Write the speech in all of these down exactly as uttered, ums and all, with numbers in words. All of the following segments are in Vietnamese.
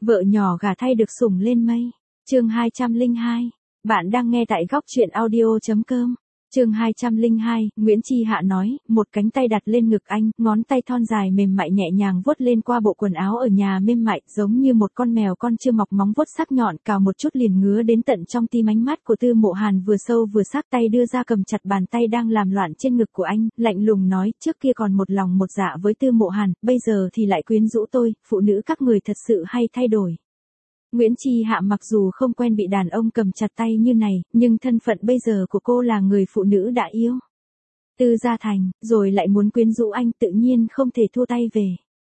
Vợ nhỏ gả thay được sủng lên mây. Chương hai trăm lẻ hai. Bạn đang nghe tại góc truyện audio chấm com. Chương hai trăm lẻ hai, Nguyễn Chi Hạ nói, một cánh tay đặt lên ngực anh, ngón tay thon dài mềm mại nhẹ nhàng vuốt lên qua bộ quần áo ở nhà mềm mại, giống như một con mèo con chưa mọc móng vuốt sắc nhọn, cào một chút liền ngứa đến tận trong tim. Ánh mắt của Tư Mộ Hàn vừa sâu vừa sắc, tay đưa ra cầm chặt bàn tay đang làm loạn trên ngực của anh, lạnh lùng nói, trước kia còn một lòng một dạ với Tư Mộ Hàn, bây giờ thì lại quyến rũ tôi, phụ nữ các người thật sự hay thay đổi. Nguyễn Chi Hạ mặc dù không quen bị đàn ông cầm chặt tay như này, nhưng thân phận bây giờ của cô là người phụ nữ đã yêu Tư Gia Thành, rồi lại muốn quyến rũ anh, tự nhiên không thể thua tay về.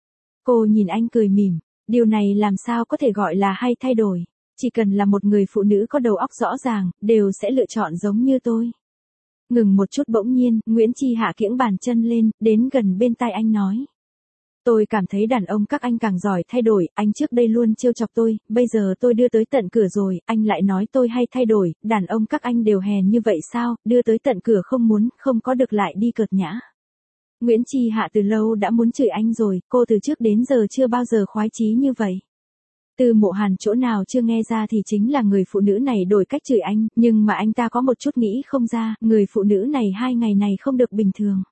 Cô nhìn anh cười mỉm, điều này làm sao có thể gọi là hay thay đổi, chỉ cần là một người phụ nữ có đầu óc rõ ràng, đều sẽ lựa chọn giống như tôi. Ngừng một chút, bỗng nhiên, Nguyễn Chi Hạ kiễng bàn chân lên, đến gần bên tai anh nói. Tôi cảm thấy đàn ông các anh càng giỏi thay đổi, anh trước đây luôn trêu chọc tôi, bây giờ tôi đưa tới tận cửa rồi, anh lại nói tôi hay thay đổi, đàn ông các anh đều hèn như vậy sao, đưa tới tận cửa không muốn, không có được lại đi cợt nhã. Nguyễn Chi Hạ từ lâu đã muốn chửi anh rồi, cô từ trước đến giờ chưa bao giờ khoái chí như vậy. Tư Mộ Hàn chỗ nào chưa nghe ra thì chính là người phụ nữ này đổi cách chửi anh, nhưng mà anh ta có một chút nghĩ không ra, người phụ nữ này hai ngày này không được bình thường.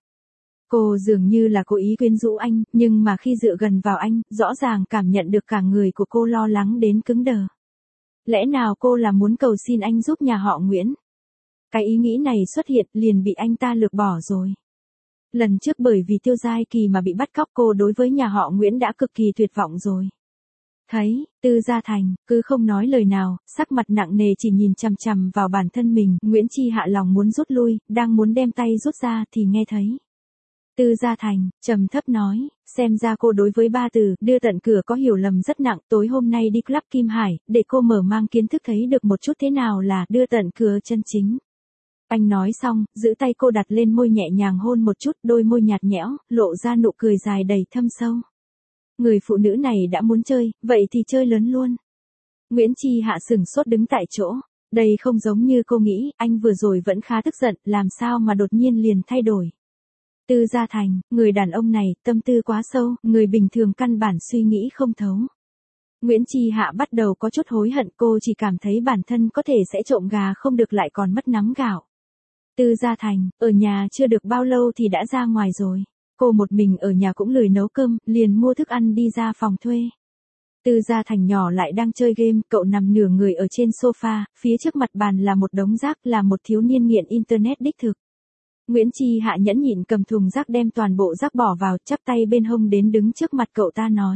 Cô dường như là cố ý quyến rũ anh, nhưng mà khi dựa gần vào anh, rõ ràng cảm nhận được cả người của cô lo lắng đến cứng đờ. Lẽ nào cô là muốn cầu xin anh giúp nhà họ Nguyễn? Cái ý nghĩ này xuất hiện liền bị anh ta lược bỏ rồi. Lần trước bởi vì Tiêu Giai Kỳ mà bị bắt cóc, cô đối với nhà họ Nguyễn đã cực kỳ tuyệt vọng rồi. Thấy, Tư Gia Thành, cứ không nói lời nào, sắc mặt nặng nề chỉ nhìn chằm chằm vào bản thân mình, Nguyễn Chi Hạ lòng muốn rút lui, đang muốn đem tay rút ra thì nghe thấy. Tư Gia Thành, trầm thấp nói, xem ra cô đối với ba từ, đưa tận cửa có hiểu lầm rất nặng, tối hôm nay đi club Kim Hải, để cô mở mang kiến thức thấy được một chút thế nào là đưa tận cửa chân chính. Anh nói xong, giữ tay cô đặt lên môi nhẹ nhàng hôn một chút, đôi môi nhạt nhẽo, lộ ra nụ cười dài đầy thâm sâu. Người phụ nữ này đã muốn chơi, vậy thì chơi lớn luôn. Nguyễn Chi Hạ sừng sốt đứng tại chỗ, đây không giống như cô nghĩ, anh vừa rồi vẫn khá tức giận, làm sao mà đột nhiên liền thay đổi. Tư Gia Thành, người đàn ông này, tâm tư quá sâu, người bình thường căn bản suy nghĩ không thấu. Nguyễn Chi Hạ bắt đầu có chút hối hận, cô chỉ cảm thấy bản thân có thể sẽ trộm gà không được lại còn mất nắm gạo. Tư Gia Thành, ở nhà chưa được bao lâu thì đã ra ngoài rồi. Cô một mình ở nhà cũng lười nấu cơm, liền mua thức ăn đi ra phòng thuê. Tư Gia Thành nhỏ lại đang chơi game, cậu nằm nửa người ở trên sofa, phía trước mặt bàn là một đống rác, là một thiếu niên nghiện internet đích thực. Nguyễn Chi Hạ nhẫn nhịn cầm thùng rác đem toàn bộ rác bỏ vào, chắp tay bên hông đến đứng trước mặt cậu ta nói.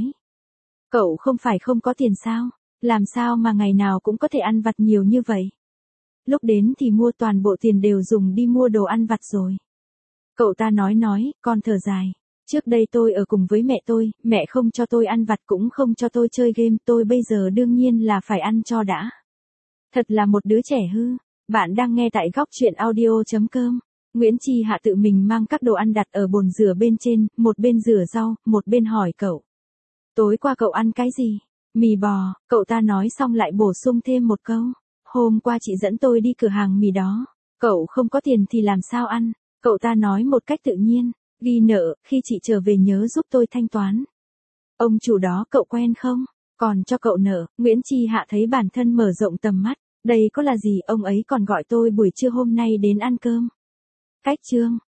Cậu không phải không có tiền sao? Làm sao mà ngày nào cũng có thể ăn vặt nhiều như vậy? Lúc đến thì mua toàn bộ tiền đều dùng đi mua đồ ăn vặt rồi. Cậu ta nói nói, con thở dài. Trước đây tôi ở cùng với mẹ tôi, mẹ không cho tôi ăn vặt cũng không cho tôi chơi game, tôi bây giờ đương nhiên là phải ăn cho đã. Thật là một đứa trẻ hư. Bạn đang nghe tại góc truyện audio chấm com. Nguyễn Chi Hạ tự mình mang các đồ ăn đặt ở bồn rửa bên trên, một bên rửa rau, một bên hỏi cậu. Tối qua cậu ăn cái gì? Mì bò, cậu ta nói xong lại bổ sung thêm một câu. Hôm qua chị dẫn tôi đi cửa hàng mì đó. Cậu không có tiền thì làm sao ăn? Cậu ta nói một cách tự nhiên. Ghi nợ, khi chị trở về nhớ giúp tôi thanh toán. Ông chủ đó cậu quen không? Còn cho cậu nợ. Nguyễn Chi Hạ thấy bản thân mở rộng tầm mắt. Đây có là gì, ông ấy còn gọi tôi buổi trưa hôm nay đến ăn cơm. Cách chương.